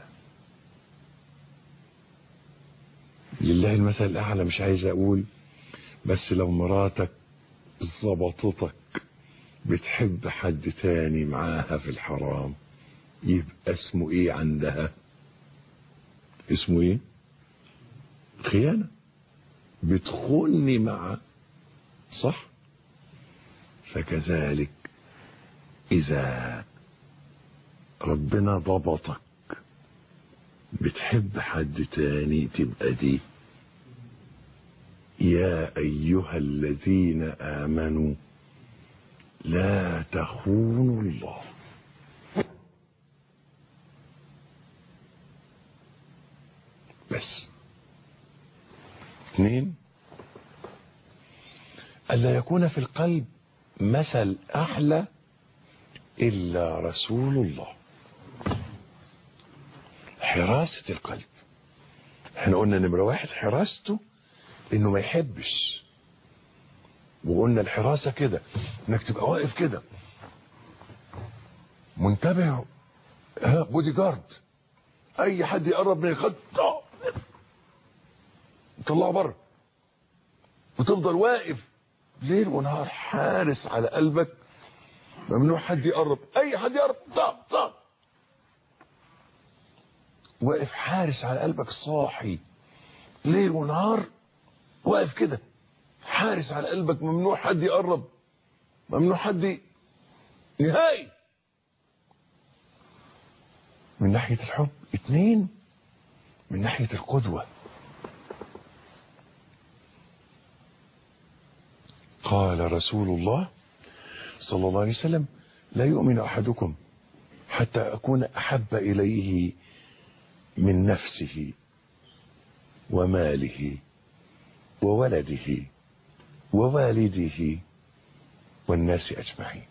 المثل الأعلى. مش عايز أقول، بس لو مراتك ظبطتك بتحب حد تاني معاها في الحرام، يبقى اسمه ايه عندها؟ اسمه ايه؟ خيانة. بتخوني معه، صح؟ فكذلك إذا ربنا ضبطك بتحب حد تاني، تبقى دي يا أيها الذين آمنوا لا تخونوا الله. بس 2، ألا يكون في القلب مثل أعلى إلا رسول الله. حراسة القلب، احنا قلنا نمرة 1 حراسته انه ما يحبش، وقلنا الحراسة كده انك تبقى واقف كده منتبه، بودي جارد، اي حد يقرب من الخط طلعه بره، وتفضل واقف ليل ونهار حارس على قلبك، ممنوع حد يقرب، اي حد يقرب طق واقف حارس على قلبك، صاحي ليل ونهار واقف كده حارس على قلبك، ممنوع حد يقرب، ممنوع حد نهائي. من ناحية الحب. 2، من ناحية القدوة. قال رسول الله صلى الله عليه وسلم: لا يؤمن أحدكم حتى أكون أحب إليه من نفسه وماله وولده ووالده والناس أجمعين.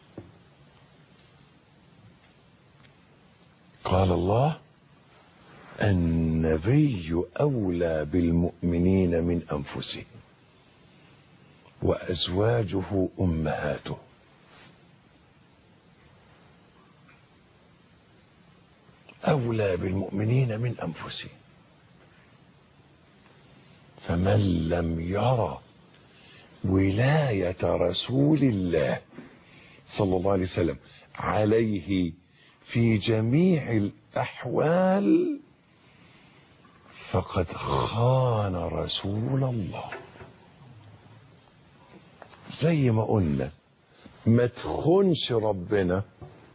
قال الله: النبي أولى بالمؤمنين من أنفسهم وأزواجه أمهاته. أولى بالمؤمنين من أنفسهم. فمن لم يرى ولاية رسول الله صلى الله عليه وسلم عليه في جميع الأحوال فقد خان رسول الله. زي ما قلنا ما تخونش ربنا،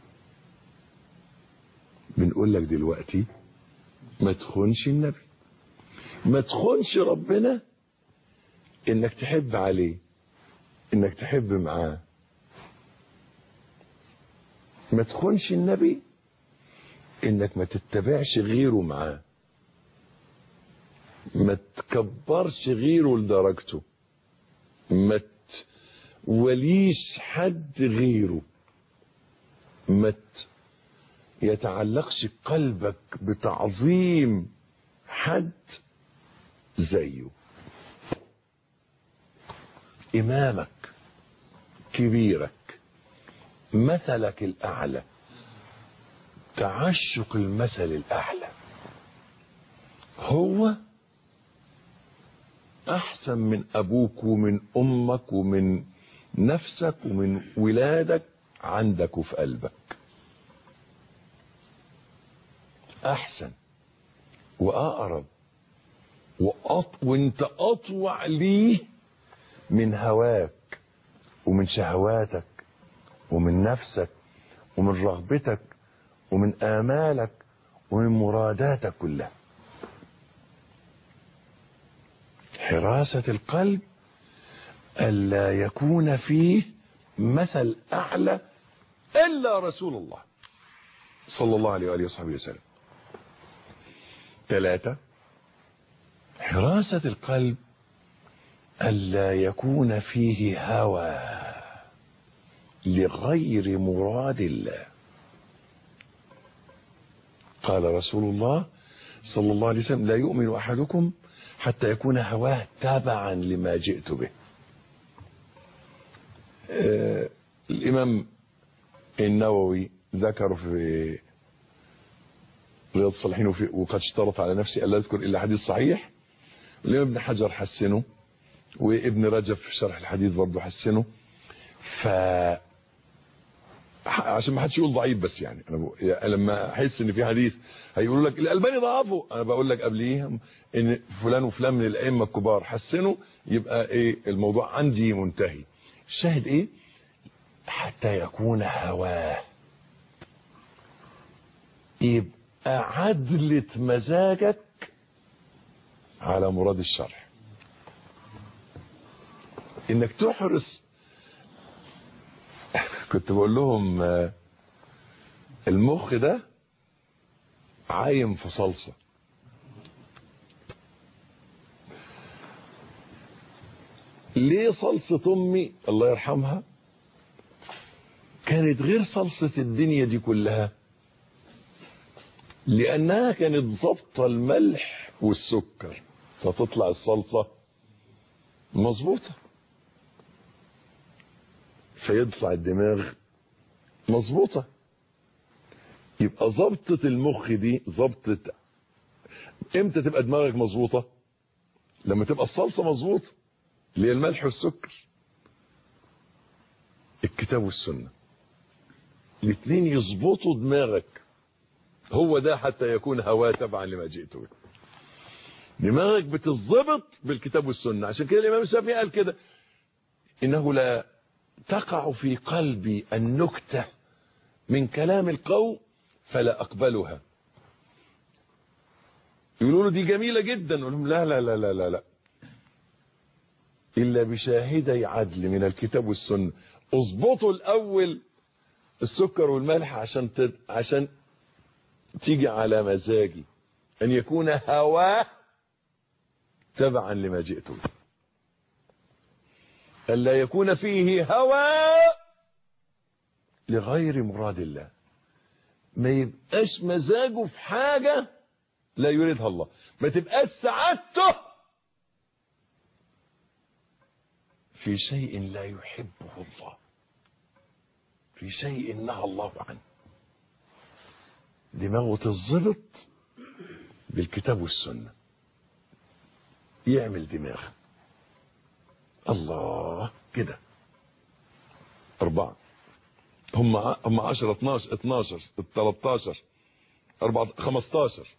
بنقول لك دلوقتي ما تخونش النبي، ما تخونش ربنا، انك تحب عليه، انك تحب معاه. ما تخونش النبي انك ما تتبعش غيره معاه، ما تكبرش غيره لدرجته، ما توليش حد غيره، ما يتعلقش قلبك بتعظيم حد زيه. إمامك، كبيرك، مثلك الأعلى، تعشق المثل الأعلى، هو أحسن من أبوك ومن أمك ومن نفسك ومن ولادك عندك وفي قلبك. أحسن وأقرب وانت أطوع ليه من هواك ومن شهواتك ومن نفسك ومن رغبتك ومن آمالك ومن مراداتك كلها. حراسة القلب ألا يكون فيه مثل أعلى إلا رسول الله صلى الله عليه وآله وصحبه وسلم. 3، حراسة القلب ألا يكون فيه هوى لغير مراد الله. قال رسول الله صلى الله عليه وسلم: لا يؤمن أحدكم حتى يكون هواه تبعا لما جئت به. الإمام النووي ذكر في رياض الصالحين وقد اشترط على نفسي ألا أذكر إلا حديث صحيح. الإمام ابن حجر حسنه، وابن رجب في شرح الحديث برضه حسنه. عشان ما حدش يقول ضعيف، بس يعني انا لما احس ان في حديث هيقولوا لك الالباني ضعفه، انا بقول لك قبليه ان فلان وفلان من الائمه الكبار حسنوا، يبقى ايه الموضوع عندي منتهي. الشاهد ايه؟ حتى يكون هواه، يبقى عدلة مزاجك على مراد الشرع، انك تحرص. كنت بقول لهم المخ ده عايم في صلصة. ليه صلصة امي الله يرحمها كانت غير صلصة الدنيا دي كلها؟ لانها كانت ضابطة الملح والسكر، فتطلع الصلصة مظبوطة، فيطلع الدماغ مظبوطة. يبقى ضبطة المخ دي ضبطة. امتى تبقى دماغك مظبوطة؟ لما تبقى الصلصة مظبوطة اللي هي الملح والسكر. الكتاب والسنة الاثنين يظبطوا دماغك، هو ده حتى يكون هواه تبعا لما جئت به. دماغك بتظبط بالكتاب والسنة. عشان كده الإمام الشافعي قال كده: إنه لا تقع في قلبي النكتة من كلام القوم فلا أقبلها. يقولوا له دي جميلة جدا، يقول لهم لا لا لا لا لا لا، إلا بشاهدي عدل من الكتاب والسنة. اظبطوا الأول السكر والملح عشان تيجي على مزاجي، أن يكون هواه تبعا لما جئت به، ألا يكون فيه هوى لغير مراد الله. ما يبقاش مزاجه في حاجة لا يريدها الله، ما تبقاش سعادته في شيء لا يحبه الله، في شيء نهى الله عنه. دماغه تتظبط بالكتاب والسنة، يعمل دماغ الله كده. 4 هم 10 12 13 15.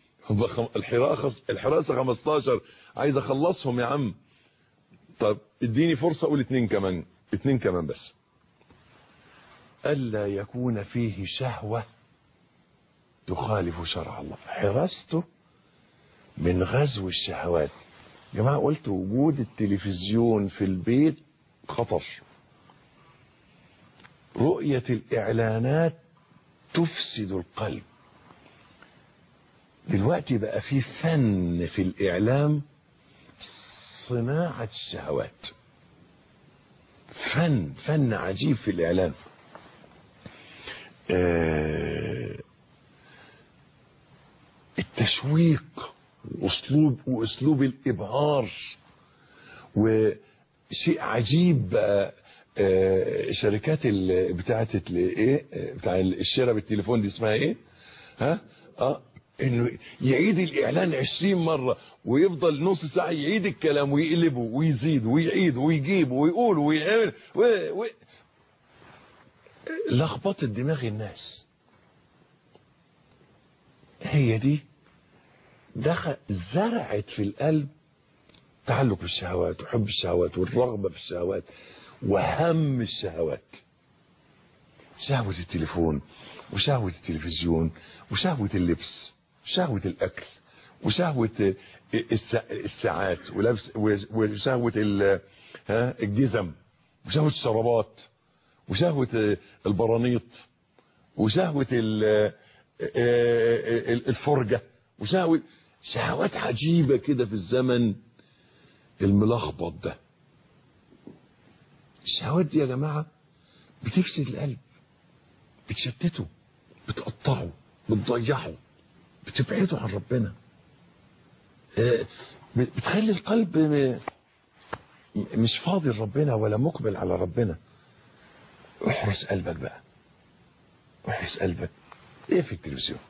الحراسة 15. عايز اخلصهم يا عم. طب اديني فرصة اقول 2 كمان بس. ألا يكون فيه شهوة تخالف شرع الله. حراسته من غزو الشهوات. يا جماعة قلت وجود التلفزيون في البيت خطر، رؤية الإعلانات تفسد القلب. دلوقتي بقى في فن في الإعلام، صناعة الشهوات. فن عجيب في الإعلام. التشويق وأسلوب الإبهار، وشيء عجيب بقى. شركات بتاعت ايه بتاع الشراء بالتليفون دي اسمها ايه؟ انه يعيد الاعلان 20 مرة ويفضل نص ساعة يعيد الكلام ويقلبه ويزيد ويعيد ويجيب ويقول ويعمل لخبطت دماغ الناس. هي دي زرعت في القلب تعلق بالشهوات وحب الشهوات والرغبة في الشهوات وهم الشهوات. شهوة التليفون وشهوة التلفزيون وشهوة اللبس وشهوة الأكل وشهوة الساعات وشهوة الجزم وشهوة الشرابات وشهوة البرانيط وشهوة الفرجة شهوات عجيبة كده في الزمن الملخبط ده. الشهوات دي يا جماعة بتفسد القلب، بتشتته، بتقطعه، بتضيعه، بتبعده عن ربنا، بتخلي القلب مش فاضي لربنا ولا مقبل على ربنا. احرس قلبك بقى، احرس قلبك. ايه في التلفزيون؟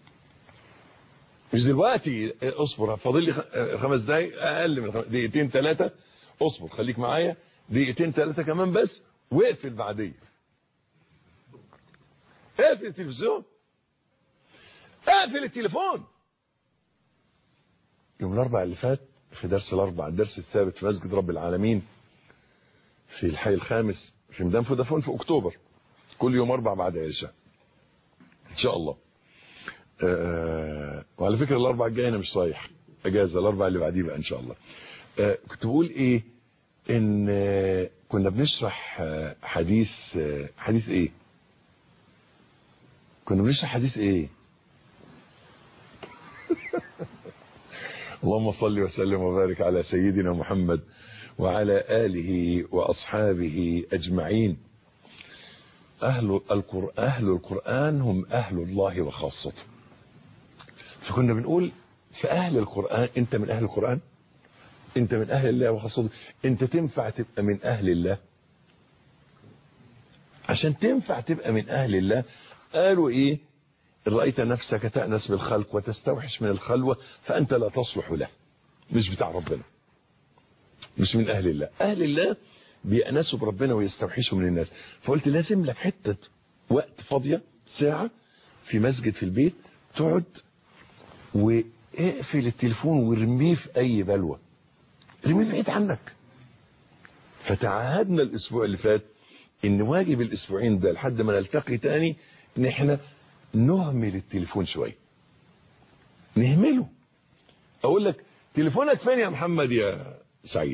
مش دلوقتي، اصبر، فاضل لي 5 دقايق، اقل من دقيقتين 3. اصبر، خليك معايا دقيقتين 3 كمان بس، واقفل بعدين. اقفل التلفزيون، اقفل التليفون. يوم الاربعاء اللي فات في درس الاربعاء، الدرس الثابت في مسجد رب العالمين في الحي الخامس في ميدان فودافون في اكتوبر، كل يوم 4 بعد العشاء ان شاء الله. وعلى فكره الاربعاء الجاي انا مش رايح، اجازه. الاربعاء اللي بعديه بقى ان شاء الله. كنت بقول ايه؟ ان كنا بنشرح حديث ايه؟ كنا بنشرح حديث ايه؟ اللهم صل وسلم وبارك على سيدنا محمد وعلى آله وأصحابه أجمعين. أهل القرآن هم أهل الله وخاصته. فكنا بنقول في أهل القرآن، أنت من أهل القرآن، أنت من أهل الله وخاصته. أنت تنفع تبقى من أهل الله. عشان تنفع تبقى من أهل الله قالوا إيه؟ إن رأيت نفسك تأنس بالخلق وتستوحش من الخلوة فأنت لا تصلح له. مش بتاع ربنا، مش من أهل الله. أهل الله بيأنسوا بربنا ويستوحشوا من الناس. فقلت لازم لك حتة وقت فاضية، ساعة في مسجد في البيت، تقعد واقفل التليفون وارميه في أي بلوة، ارميه بعيد عنك. فتعهدنا الأسبوع اللي فات إن واجب الأسبوعين ده لحد ما نلتقي تاني إن إحنا نهمل التليفون شوية، نهمله. أقول لك تليفونك فين يا محمد يا سعيد؟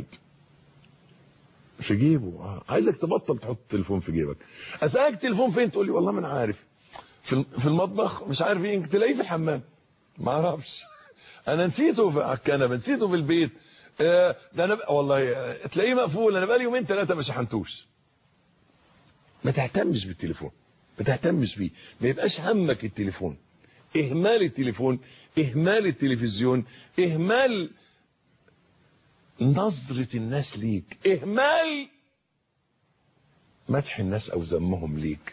في جيبه. عايزك تبطل تحط التليفون في جيبك. اسالك التليفون فين؟ تقول لي والله ما انا عارف. في المطبخ مش عارف ايه، تلاقيه في الحمام ما اعرفش، انا نسيته على الكنبه، نسيته في البيت. ده انا والله تلاقيه مقفول، انا بقالي 2 3 ما شحنتوش. ما تهتمش بالتليفون، ما تهتمش بيه، ما يبقاش همك التليفون. اهمال التليفون، اهمال التلفزيون، اهمال نظرة الناس ليك، اهمال مدح الناس او ذمهم ليك.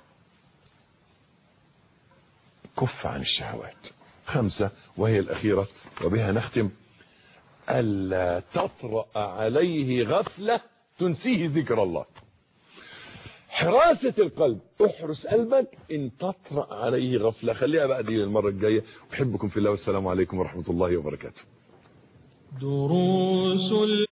كف عن الشهوات. 5 وهي الاخيرة وبها نختم: ألا تطرأ عليه غفلة تنسيه ذكر الله. حراسة القلب، احرس قلبك ان تطرأ عليه غفلة. خليها بقى دي للمرة الجاية. احبكم في الله والسلام عليكم ورحمة الله وبركاته. دروس